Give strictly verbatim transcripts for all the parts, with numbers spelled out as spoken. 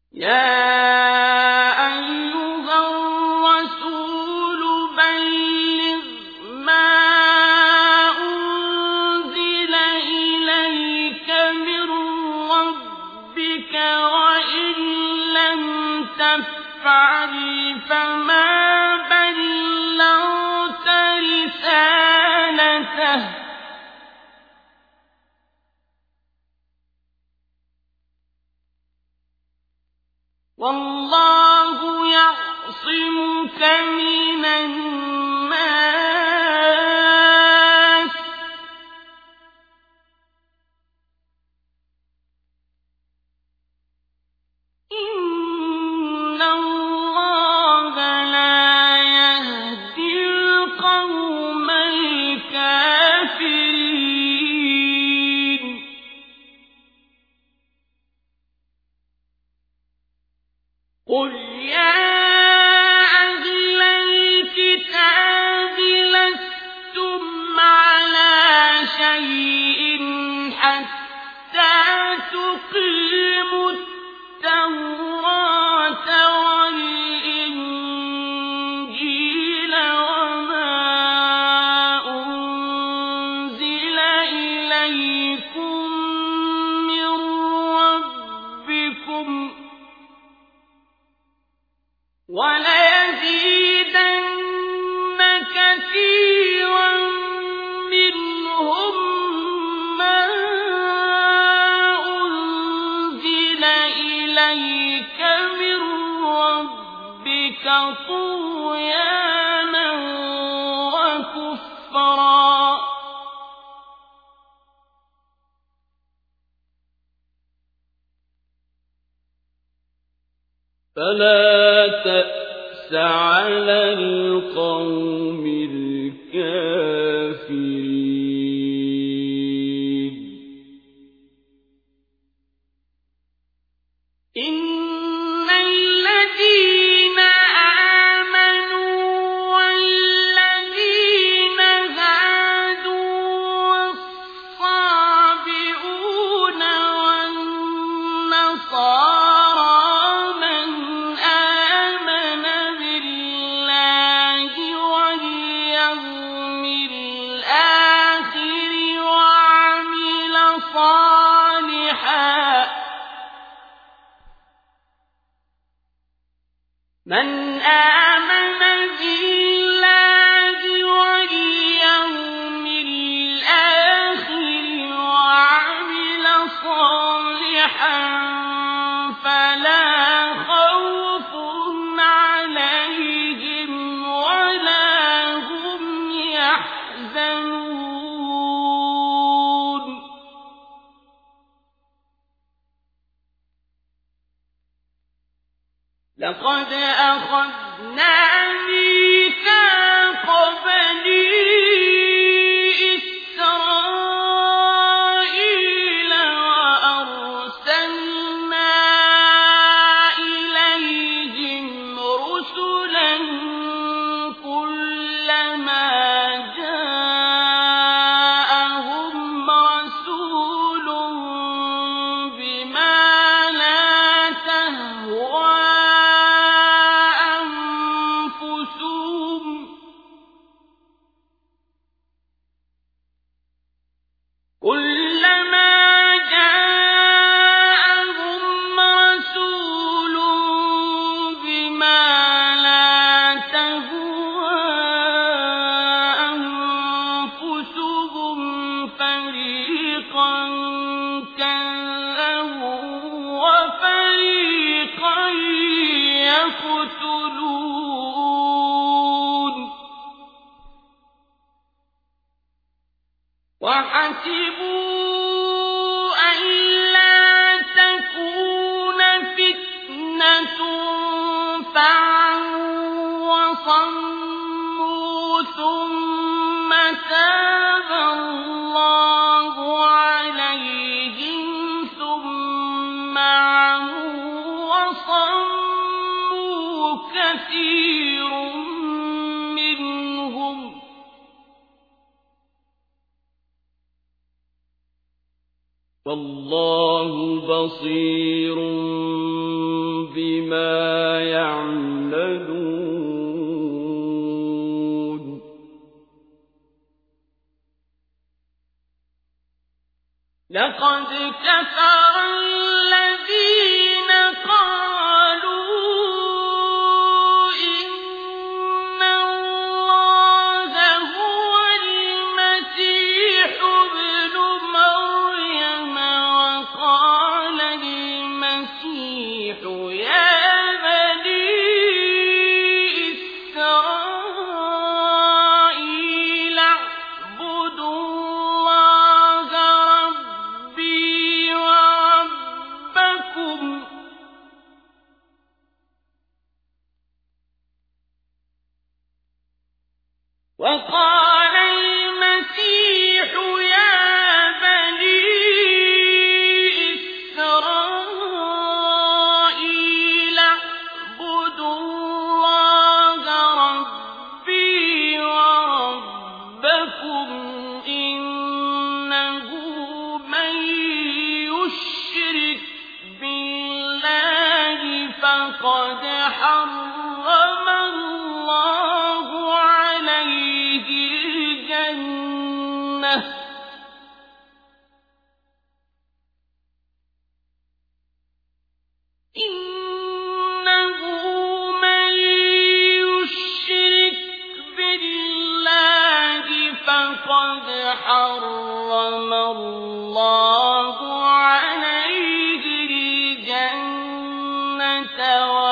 يا أيها الرسول بلغ ما أنزل إليك من ربك وإن لم تفعل فما بلغت رسالته والله يعصمك من الناس إن الله لا يهدي القوم الكافرين قل يا أهل الكتاب لستم على شيء حتى تقيموا التوراة والإنجيل وما أنزل إليكم من ربكم وليزيدن كثيرا منهم ما أنزل إليك من ربك طغيانا وكفرا فلا تأس على القوم الكافرين إن الذين آمنوا والذين هادوا والصابئون والنصارى من آمن بالله واليوم الآخر وعمل صالحا من آمن بالله واليوم الآخر وعمل صالحا فلا خوف عليهم ولا هم يحزنون لقد أخذنا ميثاق بني إسرائيل وأرسلنا إليهم رسلا كلما جاءهم رسول بما لا تهوى كلما جاءهم رسول بما لا تهوى أنفسهم فريقا كذبوا وفريقا يقتلون وحسبوا ألا تكون فتنة فعموا وصموا ثم تاب الله عليهم ثم عموا وصموا كثير منهم والله بصير لقد كفر الذين قالوا إن الله هو المسيح ابن مريم وقال المسيح يا بني إسرائيل اعبدوا الله ربي وربكم وقال المسيح يا بني إسرائيل اعبدوا الله ربي وربكم إنه من يشرك بالله فقد حرم الله عليه الجنة إنه من يشرك بالله فقد حرم الله عليه الجنة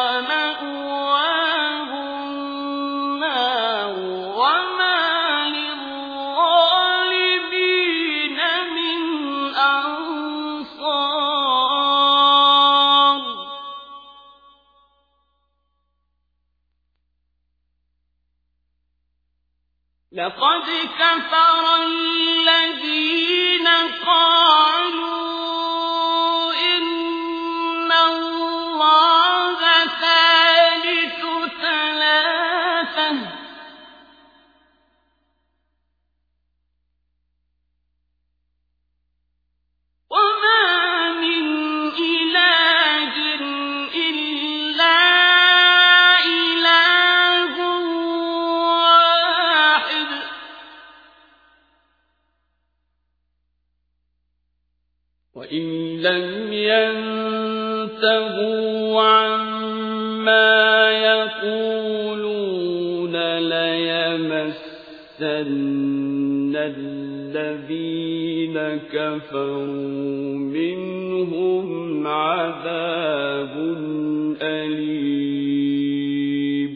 ومأواه النار وما للظالمين من أنصار لقد كفر الذين قالوا إن الله ثالث ثلاثة وما من إله إلا إله واحد وإن لم ينتهوا عما يقولون ليمسن الذين كفروا منهم عذاب أليم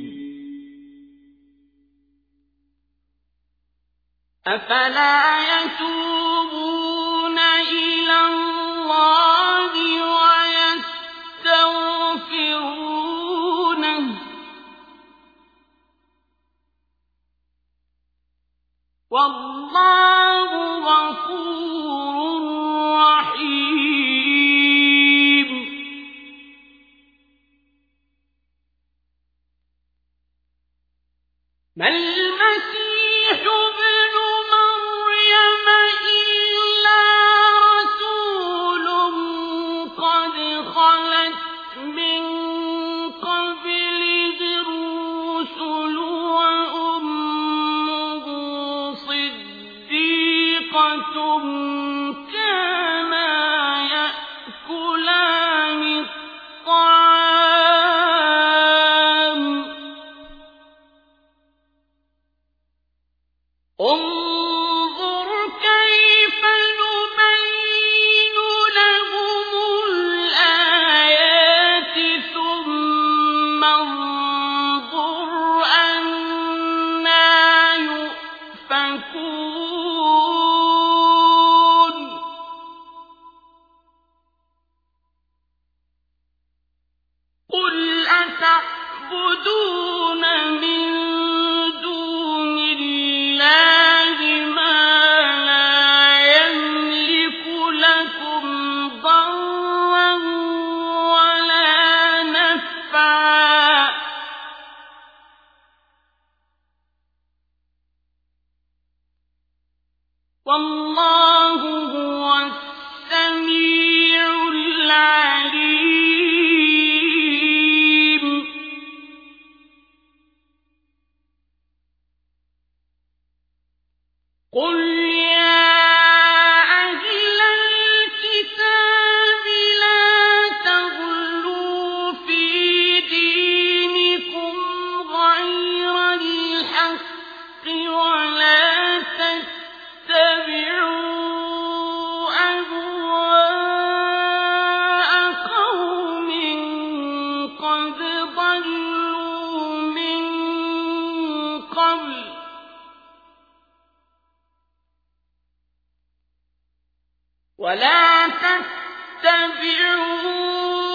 أفلا يتوبون إلى الله ويستغفرونه والله غفور رحيم ما المسيح ابن مريم إلا رسول قد خلت من قبله الرسل وأمه صديقة كانا يأكلان الطعام انظر كيف نبين لهم الآيات ثم انظر أنى يؤفكون قل أتعبدون من دون الله ما لا يملك لكم ضرا ولا نفعا والله هو السميع العليم قد ضلوا من قبل ولا تتبعوا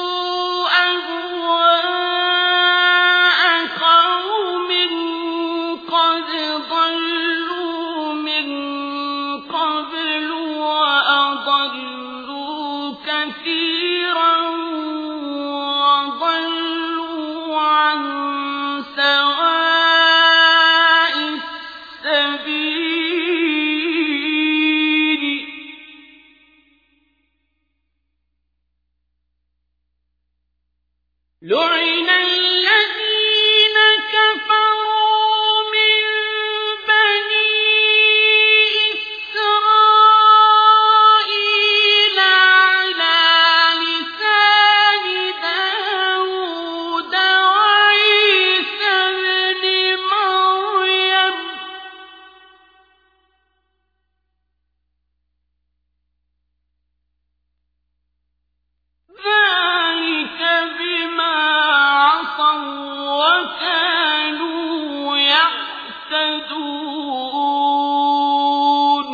أهواء قوم قد ضلوا من قبل وأضلوا كثيرا وضلوا عن سواء السبيل لعن الذين كفروا من بني إسرائيل على لسان داود وعيسى ابن مريم ذلك بما عصوا وكانوا يعتدون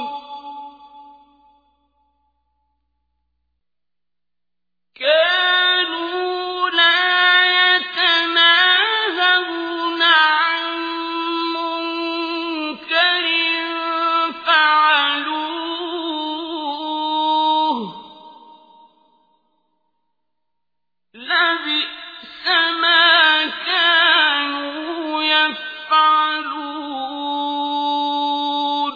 كانوا لا يتناهون عن منكر فعلوه لبئس ما كانوا يفعلون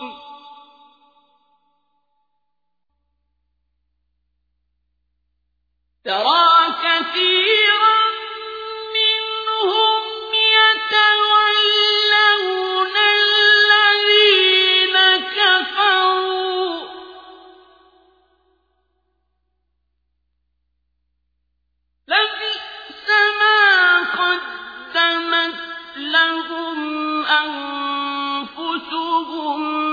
ترى كثيرا منهم يتولون الذين كفروا لبئس ما قدمت لهم أنفسهم